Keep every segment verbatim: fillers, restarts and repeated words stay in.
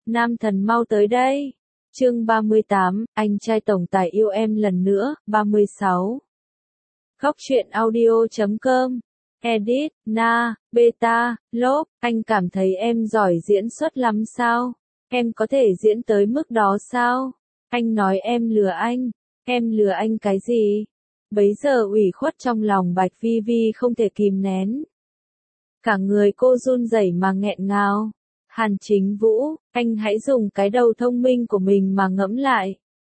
Nam thần mau tới đây. Chương ba mươi tám, anh trai tổng tài yêu em lần nữa, ba mươi sáu. Góc truyện audio chấm com. Edit, Na, Beta, Lốp, anh cảm thấy em giỏi diễn xuất lắm sao? Em có thể diễn tới mức đó sao? Anh nói em lừa anh. Em lừa anh cái gì? Bấy giờ ủy khuất trong lòng Bạch Vi Vi không thể kìm nén. Cả người cô run rẩy mà nghẹn ngào. Hàn Chính Vũ, anh hãy dùng cái đầu thông minh của mình mà ngẫm lại.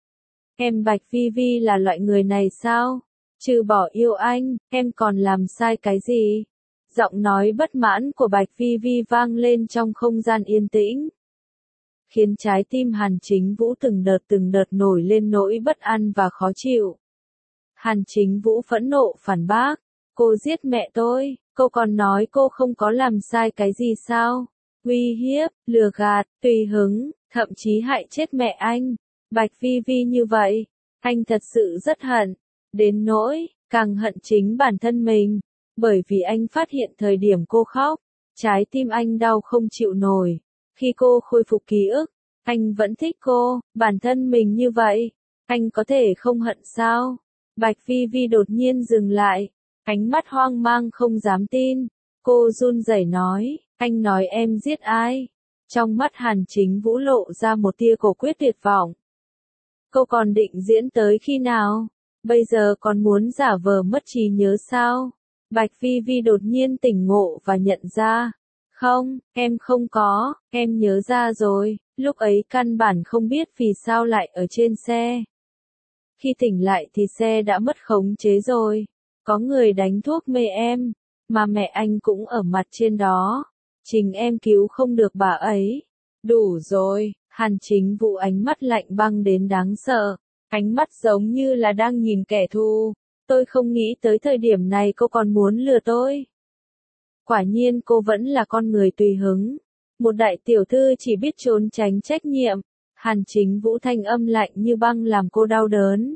Em Bạch Vi Vi là loại người này sao? Trừ bỏ yêu anh, em còn làm sai cái gì? Giọng nói bất mãn của Bạch Vi Vi vang lên trong không gian yên tĩnh, khiến trái tim Hàn Chính Vũ từng đợt từng đợt nổi lên nỗi bất an và khó chịu. Hàn Chính Vũ phẫn nộ phản bác, cô giết mẹ tôi, cô còn nói cô không có làm sai cái gì sao? Uy hiếp, lừa gạt, tùy hứng, thậm chí hại chết mẹ anh. Bạch Vi Vi như vậy, anh thật sự rất hận, đến nỗi, càng hận chính bản thân mình, bởi vì anh phát hiện thời điểm cô khóc, trái tim anh đau không chịu nổi. Khi cô khôi phục ký ức, anh vẫn thích cô, bản thân mình như vậy, anh có thể không hận sao? Bạch Vi Vi đột nhiên dừng lại, ánh mắt hoang mang không dám tin. Cô run rẩy nói, anh nói em giết ai? Trong mắt Hàn Chính Vũ lộ ra một tia cổ quyết tuyệt vọng. Cô còn định diễn tới khi nào? Bây giờ còn muốn giả vờ mất trí nhớ sao? Bạch Vi Vi đột nhiên tỉnh ngộ và nhận ra. Không, em không có, em nhớ ra rồi, lúc ấy căn bản không biết vì sao lại ở trên xe. Khi tỉnh lại thì xe đã mất khống chế rồi, có người đánh thuốc mê em, mà mẹ anh cũng ở mặt trên đó. Chính em cứu không được bà ấy. Đủ rồi, Hàn Chính Vũ ánh mắt lạnh băng đến đáng sợ, ánh mắt giống như là đang nhìn kẻ thù. Tôi không nghĩ tới thời điểm này cô còn muốn lừa tôi. Quả nhiên cô vẫn là con người tùy hứng. Một đại tiểu thư chỉ biết trốn tránh trách nhiệm. Hàn Chính Vũ thanh âm lạnh như băng làm cô đau đớn.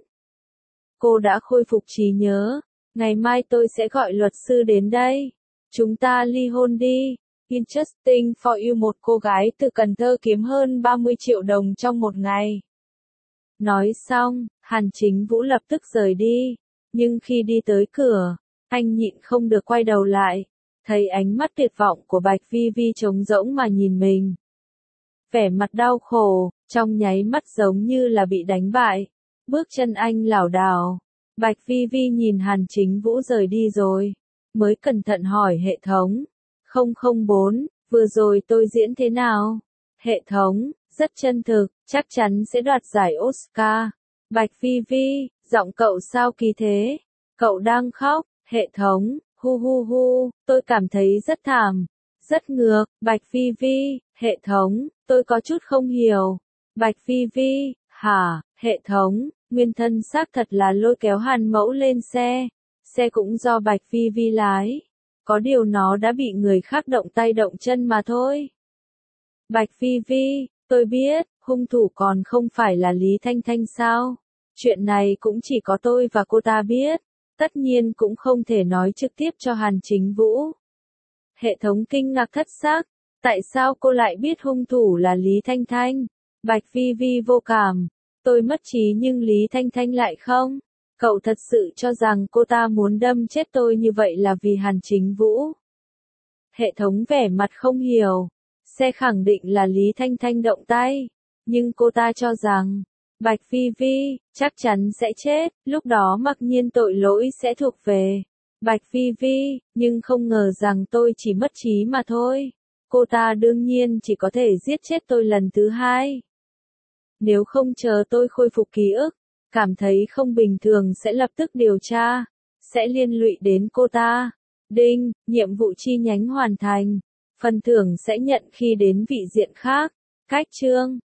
Cô đã khôi phục trí nhớ. Ngày mai tôi sẽ gọi luật sư đến đây. Chúng ta ly hôn đi. Interesting for you, một cô gái từ Cần Thơ kiếm hơn ba mươi triệu đồng trong một ngày. Nói xong, Hàn Chính Vũ lập tức rời đi. Nhưng khi đi tới cửa, anh nhịn không được quay đầu lại. Thấy ánh mắt tuyệt vọng của Bạch Vi Vi trống rỗng mà nhìn mình. Vẻ mặt đau khổ, trong nháy mắt giống như là bị đánh bại. Bước chân anh lảo đảo. Bạch Vi Vi nhìn Hàn Chính Vũ rời đi rồi, mới cẩn thận hỏi hệ thống. không không bốn, vừa rồi tôi diễn thế nào? Hệ thống, rất chân thực, chắc chắn sẽ đoạt giải Oscar. Bạch Vi Vi, giọng cậu sao kỳ thế? Cậu đang khóc. Hệ thống, hu hu hu, tôi cảm thấy rất thảm, rất ngược. Bạch Vi Vi, hệ thống, tôi có chút không hiểu. Bạch Vi Vi, hả? Hệ thống, nguyên thân xác thật là lôi kéo Hàn Mẫu lên xe. Xe cũng do Bạch Vi Vi lái. Có điều nó đã bị người khác động tay động chân mà thôi. Bạch Vi Vi, tôi biết, hung thủ còn không phải là Lý Thanh Thanh sao? Chuyện này cũng chỉ có tôi và cô ta biết. Tất nhiên cũng không thể nói trực tiếp cho Hàn Chính Vũ. Hệ thống kinh ngạc thất xác. Tại sao cô lại biết hung thủ là Lý Thanh Thanh? Bạch Vi Vi vô cảm. Tôi mất trí nhưng Lý Thanh Thanh lại không. Cậu thật sự cho rằng cô ta muốn đâm chết tôi như vậy là vì Hàn Chính Vũ? Hệ thống vẻ mặt không hiểu. Xe khẳng định là Lý Thanh Thanh động tay. Nhưng cô ta cho rằng Bạch Vi Vi chắc chắn sẽ chết, lúc đó mặc nhiên tội lỗi sẽ thuộc về Bạch Vi Vi, nhưng không ngờ rằng tôi chỉ mất trí mà thôi. Cô ta đương nhiên chỉ có thể giết chết tôi lần thứ hai. Nếu không chờ tôi khôi phục ký ức, cảm thấy không bình thường sẽ lập tức điều tra, sẽ liên lụy đến cô ta. Đinh, nhiệm vụ chi nhánh hoàn thành. Phần thưởng sẽ nhận khi đến vị diện khác. Cách chương